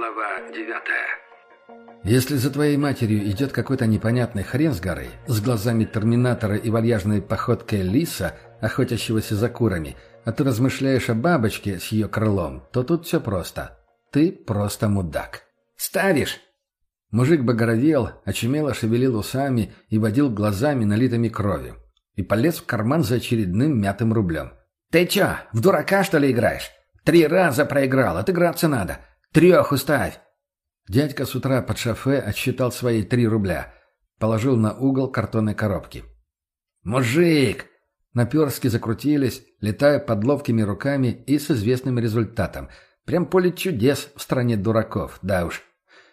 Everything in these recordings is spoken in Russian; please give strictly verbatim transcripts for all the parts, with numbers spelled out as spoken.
Глава девятая. Если за твоей матерью идет какой-то непонятный хрен с горы, с глазами терминатора и вальяжной походкой лиса, охотящегося за курами, а ты размышляешь о бабочке с ее крылом, то тут все просто. Ты просто мудак. «Ставишь!» Мужик багровел, очумело шевелил усами и водил глазами, налитыми кровью. И полез в карман за очередным мятым рублем. «Ты чё, в дурака, что ли, играешь? Три раза проиграл, отыграться надо. Треху ставь!» Дядька с утра под шофе отсчитал свои три рубля. Положил на угол картонной коробки. «Мужик!» Наперстки закрутились, летая под ловкими руками и с известным результатом. Прям поле чудес в стране дураков, да уж.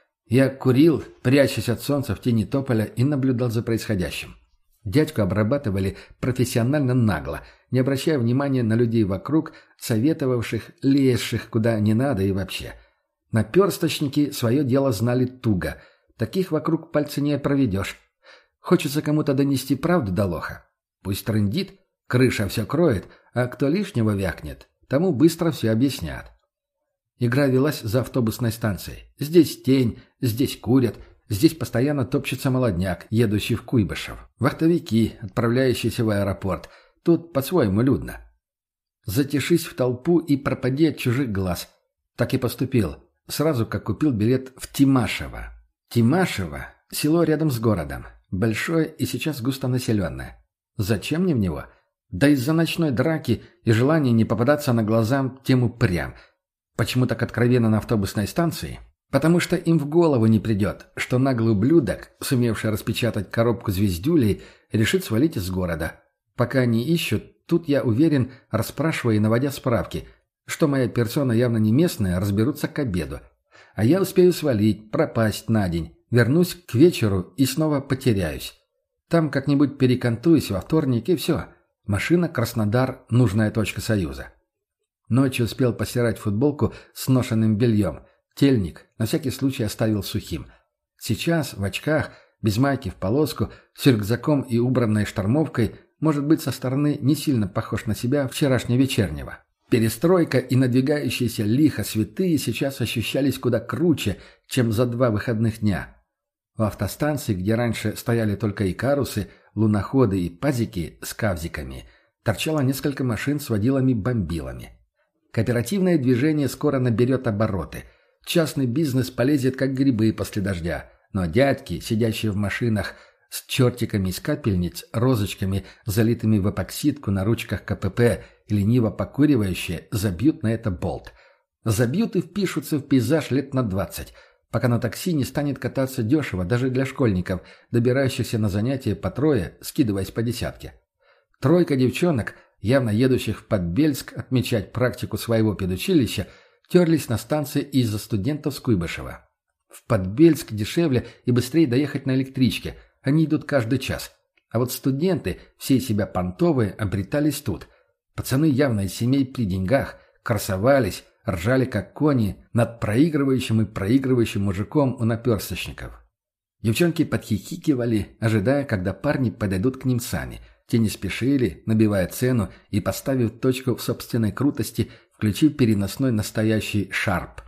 Я курил, прячась от солнца в тени тополя, и наблюдал за происходящим. Дядьку обрабатывали профессионально нагло, не обращая внимания на людей вокруг, советовавших, лезших куда не надо и вообще. Наперсточники свое дело знали туго. Таких вокруг пальца не проведешь. Хочется кому-то донести правду до лоха. Пусть трындит, крыша все кроет, а кто лишнего вякнет, тому быстро все объяснят. Игра велась за автобусной станцией. Здесь тень, здесь курят, здесь постоянно топчется молодняк, едущий в Куйбышев. Вахтовики, отправляющиеся в аэропорт. Тут по-своему людно. Затишись в толпу и пропади от чужих глаз. Так и поступил. Сразу как купил билет в Тимашево. Тимашево – село рядом с городом. Большое и сейчас густонаселенное. Зачем мне в него? Да из-за ночной драки и желания не попадаться на глаза тем упрям. Почему так откровенно на автобусной станции? Потому что им в голову не придет, что наглый ублюдок, сумевший распечатать коробку звездюлей, решит свалить из города. Пока они ищут, тут, я уверен, расспрашивая и наводя справки, что моя персона явно не местная, разберутся к обеду. А я успею свалить, пропасть на день, вернусь к вечеру и снова потеряюсь. Там как-нибудь перекантуюсь во вторник и все. Машина Краснодар, нужная точка Союза. Ночью успел постирать футболку с ношенным бельем. Тельник на всякий случай оставил сухим. Сейчас в очках, без майки в полоску, с рюкзаком и убранной штормовкой, может быть, со стороны не сильно похож на себя вчерашне-вечернего. Перестройка и надвигающиеся лихо святые сейчас ощущались куда круче, чем за два выходных дня. У автостанции, где раньше стояли только икарусы, луноходы и пазики с кавзиками, торчало несколько машин с водилами-бомбилами. Кооперативное движение скоро наберет обороты. Частный бизнес полезет, как грибы после дождя. Но дядьки, сидящие в машинах с чертиками из капельниц, розочками, залитыми в эпоксидку на ручках КПП и лениво покуривающие, забьют на это болт. Забьют и впишутся в пейзаж лет на двадцать, пока на такси не станет кататься дешево даже для школьников, добирающихся на занятия по трое, скидываясь по десятке. Тройка девчонок, явно едущих в Подбельск отмечать практику своего педучилища, терлись на станции из-за студентов с Куйбышева. В Подбельск дешевле и быстрее доехать на электричке, они идут каждый час. А вот студенты, все из себя понтовые, обретались тут. Пацаны явно из семей при деньгах, красовались, ржали как кони над проигрывающим и проигрывающим мужиком у наперсточников. Девчонки подхихикивали, ожидая, когда парни подойдут к ним сами. Те не спешили, набивая цену и, поставив точку в собственной крутости, включив переносной настоящий шарп.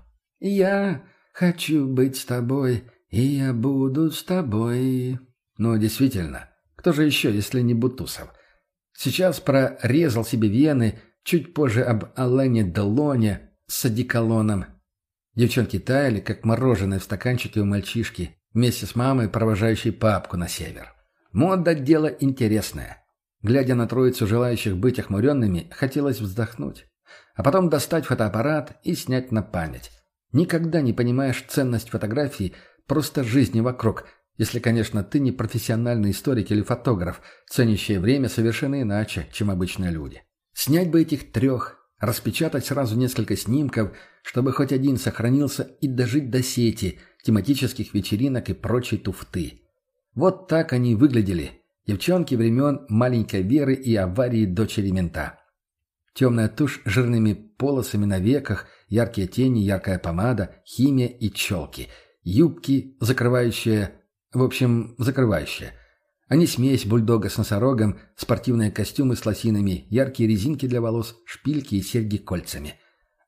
«Я хочу быть с тобой, и я буду с тобой». Ну, действительно, кто же еще, если не Бутусов? Сейчас прорезал себе вены, чуть позже об Алене Делоне с одеколоном. Девчонки таяли, как мороженое в стаканчике у мальчишки, вместе с мамой, провожающей папку на север. Мода – дело интересное. Глядя на троицу желающих быть охмуренными, хотелось вздохнуть. А потом достать фотоаппарат и снять на память. Никогда не понимаешь ценность фотографий, просто жизни вокруг, если, конечно, ты не профессиональный историк или фотограф, ценящий время совершенно иначе, чем обычные люди. Снять бы этих трех, распечатать сразу несколько снимков, чтобы хоть один сохранился, и дожить до сети, тематических вечеринок и прочей туфты. Вот так они выглядели. Девчонки времен маленькой Веры и аварии дочери мента. Темная тушь с жирными полосами на веках, яркие тени, яркая помада, химия и челки. Юбки, закрывающие... В общем, закрывающие. Они смесь бульдога с носорогом, спортивные костюмы с лосинами, яркие резинки для волос, шпильки и серьги кольцами.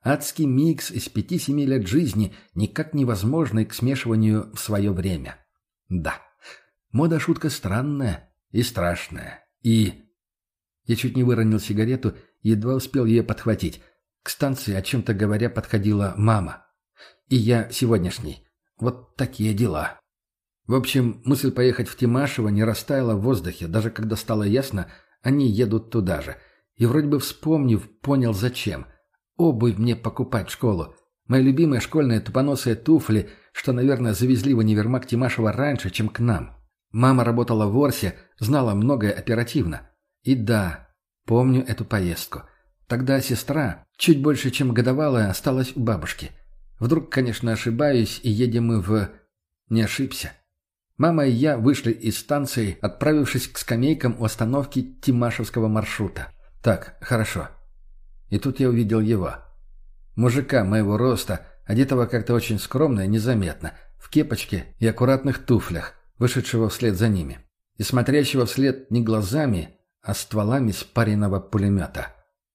Адский микс из пяти-семи лет жизни, никак невозможный к смешиванию в свое время. Да, мода шутка странная и страшная. И... Я чуть не выронил сигарету и едва успел ее подхватить. К станции, о чем-то говоря, подходила мама. И я сегодняшний. Вот такие дела. В общем, мысль поехать в Тимашево не растаяла в воздухе, даже когда стало ясно, они едут туда же. И вроде бы вспомнив, понял зачем. Обувь мне покупать в школу. Мои любимые школьные тупоносые туфли, что, наверное, завезли в универмаг Тимашева раньше, чем к нам. Мама работала в Орсе, знала многое оперативно. И да, помню эту поездку. Тогда сестра, чуть больше, чем годовалая, осталась у бабушки. Вдруг, конечно, ошибаюсь, и едем мы в... Не ошибся. Мама и я вышли из станции, отправившись к скамейкам у остановки Тимашевского маршрута. Так, хорошо. И тут я увидел его. Мужика моего роста, одетого как-то очень скромно и незаметно, в кепочке и аккуратных туфлях, вышедшего вслед за ними. И смотрящего вслед не глазами, а стволами спаренного пулемета.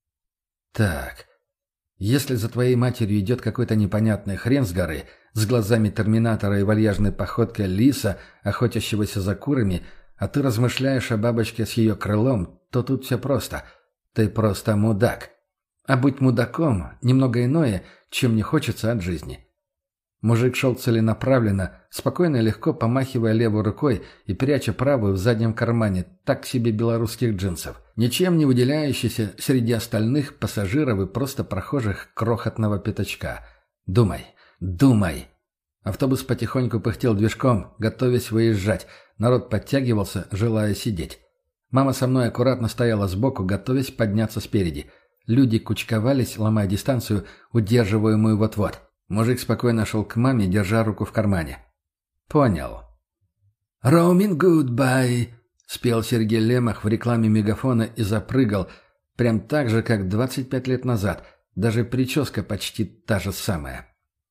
Так, если за твоей матерью идет какой-то непонятный хрен с горы, с глазами терминатора и вальяжной походкой лиса, охотящегося за курами, а ты размышляешь о бабочке с ее крылом, то тут все просто. Ты просто мудак. А быть мудаком – немного иное, чем не хочется от жизни. Мужик шел целенаправленно, спокойно и легко помахивая левой рукой и пряча правую в заднем кармане так себе белорусских джинсов, ничем не выделяющийся среди остальных пассажиров и просто прохожих крохотного пятачка. Думай, думай. Автобус потихоньку пыхтел движком, готовясь выезжать. Народ подтягивался, желая сидеть. Мама со мной аккуратно стояла сбоку, готовясь подняться спереди. Люди кучковались, ломая дистанцию, удерживаемую вот-вот. Мужик спокойно шел к маме, держа руку в кармане. «Понял». «Roaming goodbye», — спел Сергей Лемах в рекламе мегафона и запрыгал, прям так же, как двадцать пять лет назад. Даже прическа почти та же самая.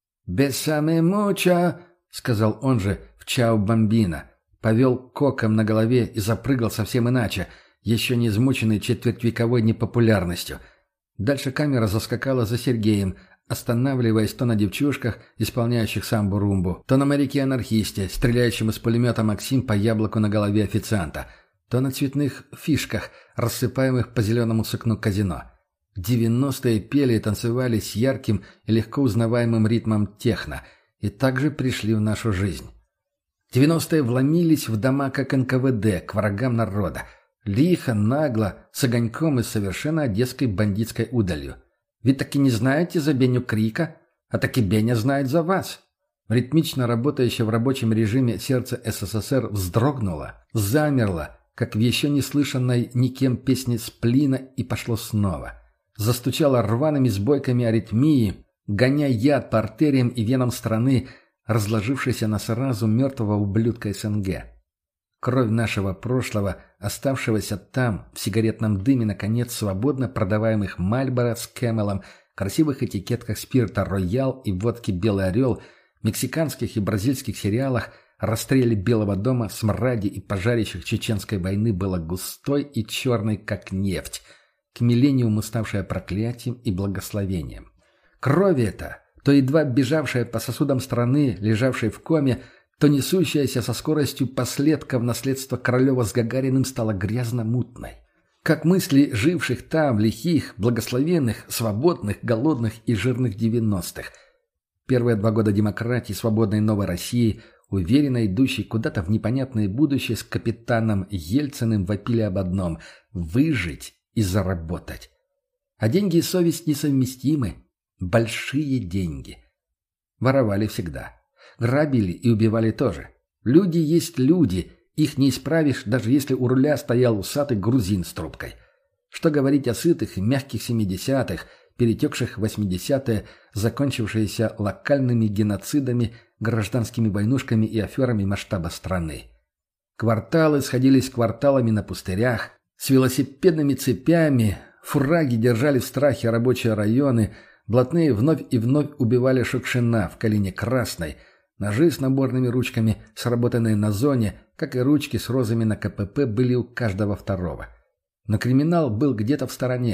«Бесаме муча», — сказал он же в «Чао Бамбино». Повел коком на голове и запрыгал совсем иначе, еще не измученный четвертьвековой непопулярностью. Дальше камера заскакала за Сергеем, останавливаясь то на девчушках, исполняющих самбу-румбу, то на моряке-анархисте, стреляющем из пулемета «Максим» по яблоку на голове официанта, то на цветных фишках, рассыпаемых по зеленому сукну казино. Девяностые пели и танцевали с ярким и легко узнаваемым ритмом техно, и также пришли в нашу жизнь. Девяностые вломились в дома как эн ка вэ дэ, к врагам народа. Лихо, нагло, с огоньком и совершенно одесской бандитской удалью. Ведь таки не знаете за Беню Крика, а таки Беня знает за вас. Ритмично работающее в рабочем режиме сердце эс эс эс эр вздрогнуло, замерло, как в еще не слышанной никем песне «Сплина», и пошло снова. Застучало рваными сбойками аритмии, гоняя яд по артериям и венам страны, разложившейся на сразу мертвого ублюдка эс эн гэ. Кровь нашего прошлого, оставшегося там, в сигаретном дыме, наконец, свободно продаваемых Мальборо с Кэмелом, красивых этикетках спирта «Роял» и водки «Белый орел», мексиканских и бразильских сериалах, расстреле Белого дома, смраде и пожарищах чеченской войны было густой и черной, как нефть, к миллениуму ставшая проклятием и благословением. Кровь эта, то едва бежавшая по сосудам страны, лежавшей в коме, то несущаяся со скоростью последка в наследство Королева с Гагариным стала грязно-мутной. Как мысли живших там, лихих, благословенных, свободных, голодных и жирных девяностых. Первые два года демократии, свободной новой России, уверенно идущей куда-то в непонятное будущее с капитаном Ельциным, вопили об одном – выжить и заработать. А деньги и совесть несовместимы. Большие деньги. Воровали всегда. Грабили и убивали тоже. Люди есть люди, их не исправишь, даже если у руля стоял усатый грузин с трубкой. Что говорить о сытых и мягких семидесятых, перетекших в восьмидесятые, закончившиеся локальными геноцидами, гражданскими войнушками и аферами масштаба страны. Кварталы сходились кварталами на пустырях, с велосипедными цепями, фураги держали в страхе рабочие районы, блатные вновь и вновь убивали Шукшина в Калине Красной, ножи с наборными ручками, сработанные на зоне, как и ручки с розами на ка пэ пэ, были у каждого второго. Но криминал был где-то в стороне,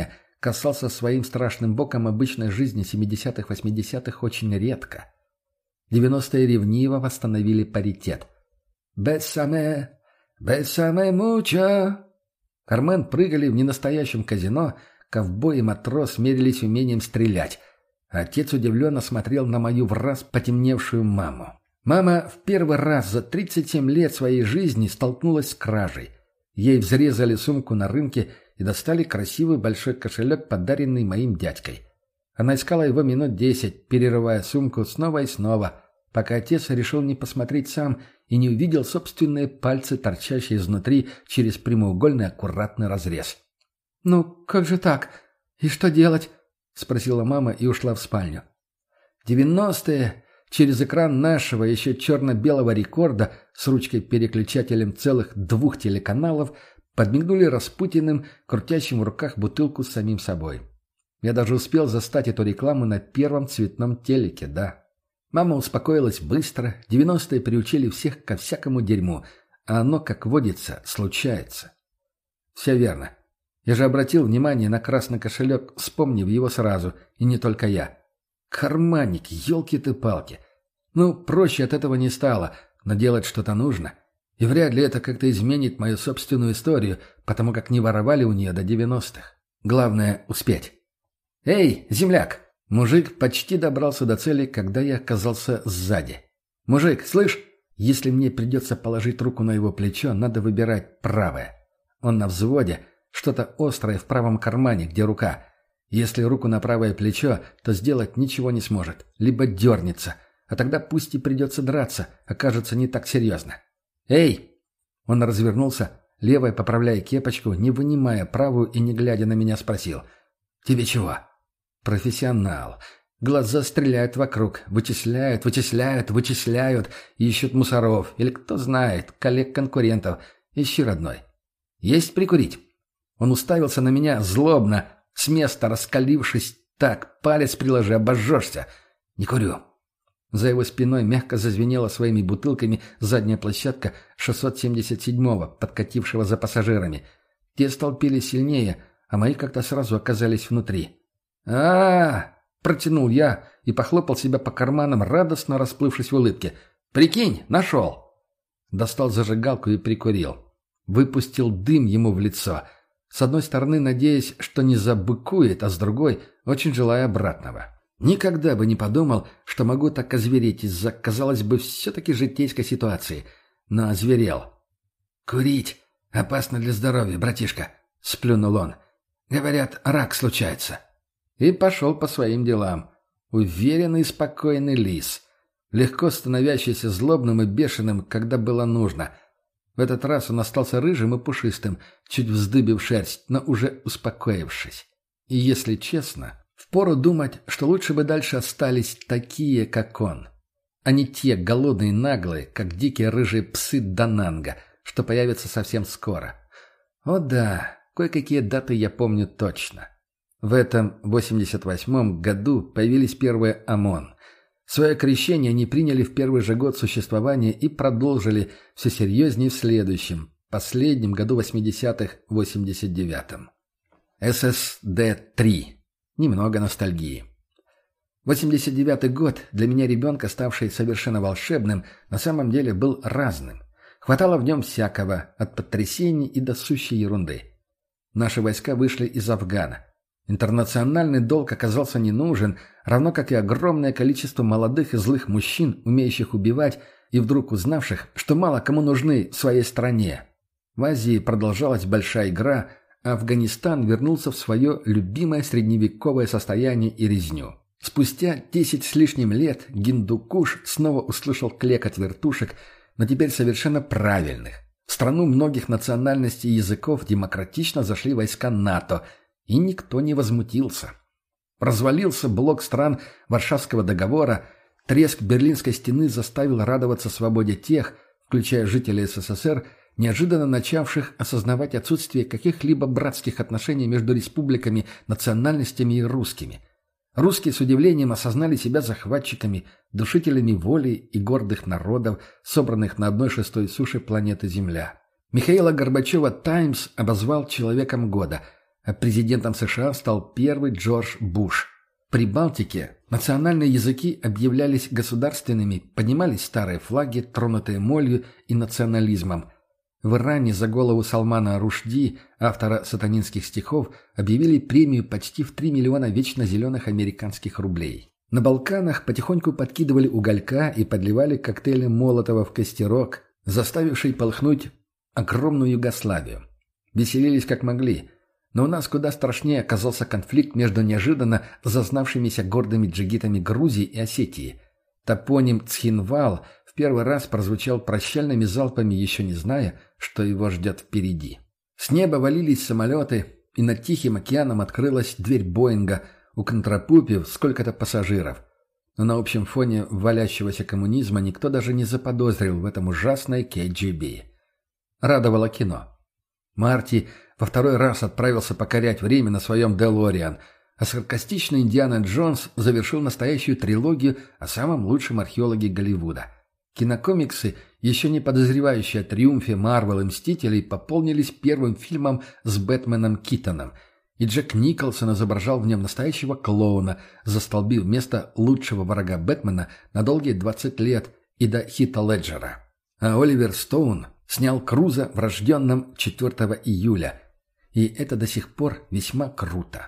касался своим страшным боком обычной жизни семидесятых-восьмидесятых очень редко. девяностые ревниво восстановили паритет. «Бессаме! Бессаме муча!» Кармен прыгали в ненастоящем казино, ковбой и матрос мерились умением стрелять. Отец удивленно смотрел на мою враз потемневшую маму. Мама в первый раз за тридцать семь лет своей жизни столкнулась с кражей. Ей взрезали сумку на рынке и достали красивый большой кошелек, подаренный моим дядькой. Она искала его минут десять, перерывая сумку снова и снова, пока отец решил не посмотреть сам и не увидел собственные пальцы, торчащие изнутри через прямоугольный аккуратный разрез. «Ну, как же так? И что делать?» — спросила мама и ушла в спальню. девяностые через экран нашего еще черно-белого рекорда с ручкой-переключателем целых двух телеканалов подмигнули Распутиным, крутящим в руках бутылку с самим собой. Я даже успел застать эту рекламу на первом цветном телеке, да. Мама успокоилась быстро, девяностые приучили всех ко всякому дерьму, а оно, как водится, случается. Все верно. Я же обратил внимание на красный кошелек, вспомнив его сразу, и не только я. Карманник, елки ты палки. Ну, проще от этого не стало, но делать что-то нужно. И вряд ли это как-то изменит мою собственную историю, потому как не воровали у нее до девяностых. Главное — успеть. «Эй, земляк!» Мужик почти добрался до цели, когда я оказался сзади. «Мужик, слышь, если мне придется положить руку на его плечо, надо выбирать правое. Он на взводе, что-то острое в правом кармане, где рука. Если руку на правое плечо, то сделать ничего не сможет, либо дернется, а тогда пусть и придется драться, окажется не так серьезно. «Эй!» Он развернулся, левой поправляя кепочку, не вынимая правую и не глядя на меня спросил. «Тебе чего?» «Профессионал. Глаза стреляют вокруг, вычисляют, вычисляют, вычисляют, ищут мусоров, или кто знает, коллег-конкурентов. Ищи, родной. Есть прикурить?» Он уставился на меня злобно, с места раскалившись так, палец приложи, обожжешься. «Не курю». За его спиной мягко зазвенела своими бутылками задняя площадка шестьсот семьдесят седьмого, подкатившего за пассажирами. Те столпились сильнее, а мои как-то сразу оказались внутри. а, -а, -а протянул я и похлопал себя по карманам, радостно расплывшись в улыбке. «Прикинь, нашел!» Достал зажигалку и прикурил. Выпустил дым ему в лицо. С одной стороны, надеясь, что не забыкует, а с другой, очень желая обратного. Никогда бы не подумал, что могу так озвереть из-за, казалось бы, все-таки житейской ситуации. Но озверел. «Курить опасно для здоровья, братишка», — сплюнул он. «Говорят, рак случается». И пошел по своим делам. Уверенный и спокойный лис. Легко становящийся злобным и бешеным, когда было нужно. В этот раз он остался рыжим и пушистым, чуть вздыбив шерсть, но уже успокоившись. И если честно... Впору думать, что лучше бы дальше остались такие, как он, а не те голодные наглые, как дикие рыжие псы Дананга, что появятся совсем скоро. О да, кое-какие даты я помню точно. В этом восемьдесят восьмом году появились первые ОМОН. Свое крещение они приняли в первый же год существования и продолжили все серьезнее в следующем, последнем году восьмидесятых, восемьдесят девятом. эс эс дэ три. Немного ностальгии. восемьдесят девятый год, для меня ребенка, ставший совершенно волшебным, на самом деле был разным. Хватало в нем всякого, от потрясений и до сущей ерунды. Наши войска вышли из Афгана. Интернациональный долг оказался не нужен, равно как и огромное количество молодых и злых мужчин, умеющих убивать и вдруг узнавших, что мало кому нужны в своей стране. В Азии продолжалась большая игра – Афганистан вернулся в свое любимое средневековое состояние и резню. Спустя десять с лишним лет Гиндукуш снова услышал клёкот вертушек, но теперь совершенно правильных. В страну многих национальностей и языков демократично зашли войска НАТО, и никто не возмутился. Развалился блок стран Варшавского договора, треск Берлинской стены заставил радоваться свободе тех, включая жителей эс эс эс эр, неожиданно начавших осознавать отсутствие каких-либо братских отношений между республиками, национальностями и русскими. Русские с удивлением осознали себя захватчиками, душителями воли и гордых народов, собранных на одной шестой суши планеты Земля. Михаила Горбачева «Таймс» обозвал человеком года, а президентом США стал первый Джордж Буш. При Балтике национальные языки объявлялись государственными, поднимались старые флаги, тронутые молью и национализмом. В Иране за голову Салмана Рушди, автора сатанинских стихов, объявили премию почти в три миллиона вечно зеленых американских рублей. На Балканах потихоньку подкидывали уголька и подливали коктейли Молотова в костерок, заставивший полыхнуть огромную Югославию. Веселились как могли. Но у нас куда страшнее оказался конфликт между неожиданно зазнавшимися гордыми джигитами Грузии и Осетии. Топоним Цхинвал в первый раз прозвучал прощальными залпами, еще не зная, что его ждет впереди. С неба валились самолеты, и над Тихим океаном открылась дверь Боинга, уконтрапупив сколько-то пассажиров. Но на общем фоне валящегося коммунизма никто даже не заподозрил в этом ужасное кей джи би. Радовало кино. Марти во второй раз отправился покорять время на своем Делориан, а саркастичный Индиана Джонс завершил настоящую трилогию о самом лучшем археологе Голливуда. Кинокомиксы, еще не подозревающие о триумфе Марвел и Мстителей, пополнились первым фильмом с Бэтменом Китоном, и Джек Николсон изображал в нем настоящего клоуна, застолбив место лучшего врага Бэтмена на долгие двадцать лет и до Хита Леджера. А Оливер Стоун снял Круза в «Рожденном четвёртого июля», и это до сих пор весьма круто.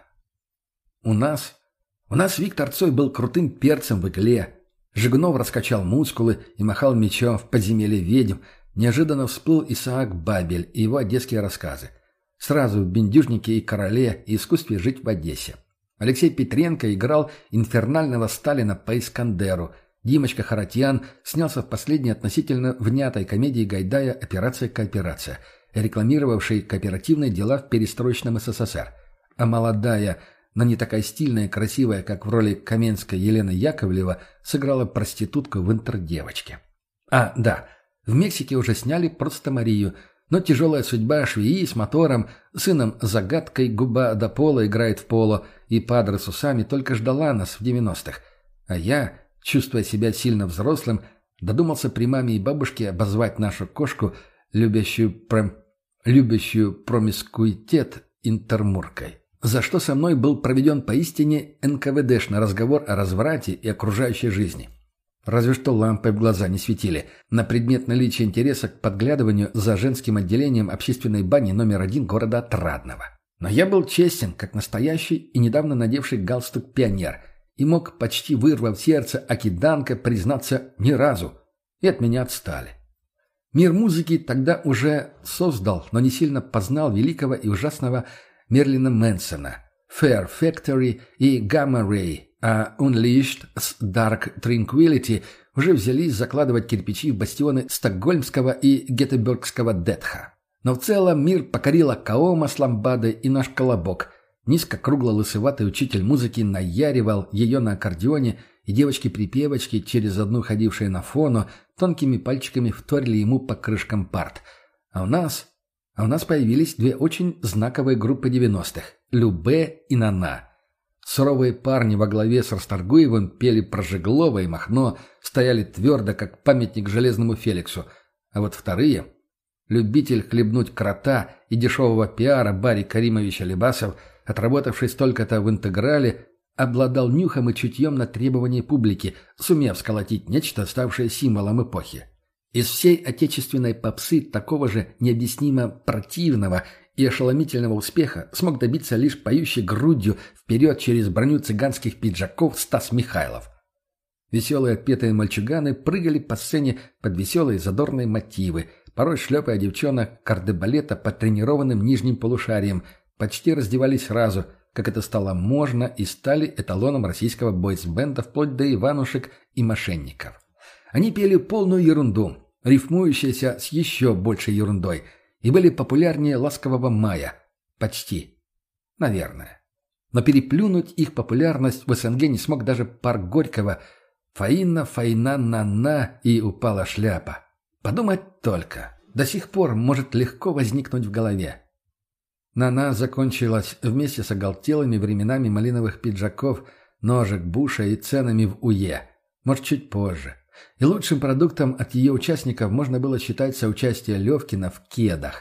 У нас... У нас Виктор Цой был крутым перцем в игле. Жигунов раскачал мускулы и махал мечом в подземелье ведьм. Неожиданно всплыл Исаак Бабель и его одесские рассказы. Сразу в «Бендюжнике и короле» и «Искусстве жить в Одессе». Алексей Петренко играл инфернального Сталина по Искандеру. Димочка Харатьян снялся в последней относительно внятой комедии Гайдая «Операция Кооперация», рекламировавшей кооперативные дела в перестроечном эс эс эс эр. А молодая, но не такая стильная и красивая, как в роли Каменской Елена Яковлева, сыграла проститутку в «Интердевочке». А, да, в Мексике уже сняли «Просто Марию», но тяжелая судьба швеи с мотором, сыном загадкой, губа до пола играет в поло, и падре с усами только ждала нас в девяностых. А я, чувствуя себя сильно взрослым, додумался при маме и бабушке обозвать нашу кошку, любящую, пром... любящую промискуитет, интермуркой. За что со мной был проведен поистине эн ка вэ дэшный разговор о разврате и окружающей жизни. Разве что лампы в глаза не светили на предмет наличия интереса к подглядыванию за женским отделением общественной бани номер один города Отрадного. Но я был честен, как настоящий и недавно надевший галстук пионер, и мог, почти вырвав сердце Акиданка, признаться ни разу, и от меня отстали. Мир музыки тогда уже создал, но не сильно познал великого и ужасного Мерлина Мэнсона, Fair Factory и Gamma Ray, а Unleashed с Dark Tranquility уже взялись закладывать кирпичи в бастионы стокгольмского и гетеборгского детха. Но в целом мир покорила Каома с ламбадой и наш колобок. Низко-кругло-лысыватый учитель музыки наяривал ее на аккордеоне, и девочки-припевочки, через одну ходившие на фону, тонкими пальчиками вторили ему по крышкам парт. А у нас... А у нас появились две очень знаковые группы девяностых – Любе и Нана. Суровые парни во главе с Расторгуевым пели про Жеглова и Махно, стояли твердо, как памятник Железному Феликсу. А вот вторые – любитель хлебнуть крота и дешевого пиара Барри Каримович Алибасов, отработавший столько-то в интеграле, обладал нюхом и чутьем на требования публики, сумев сколотить нечто, ставшее символом эпохи. Из всей отечественной попсы такого же необъяснимо противного и ошеломительного успеха смог добиться лишь поющий грудью вперед через броню цыганских пиджаков Стас Михайлов. Веселые отпетые мальчуганы прыгали по сцене под веселые задорные мотивы, порой шлепая девчонок кардебалета под тренированным нижним полушарием, почти раздевались сразу, как это стало можно, и стали эталоном российского бойс-бенда вплоть до Иванушек и мошенников. Они пели полную ерунду, рифмующуюся с еще большей ерундой, и были популярнее «Ласкового мая». Почти. Наверное. Но переплюнуть их популярность в эс эн гэ не смог даже парк Горького. «Фаина, фаина, на-на» и «Упала шляпа». Подумать только. До сих пор может легко возникнуть в голове. «На-на» закончилась вместе с оголтелыми временами малиновых пиджаков, ножек, буша и ценами в УЕ. Может, чуть позже. И лучшим продуктом от ее участников можно было считать соучастие Левкина в «Кедах».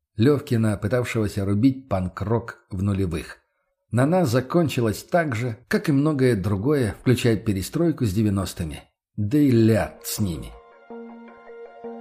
Левкина, пытавшегося рубить панк-рок в нулевых. На нас закончилось так же, как и многое другое, включая перестройку с девяностыми. Да и ля с ними.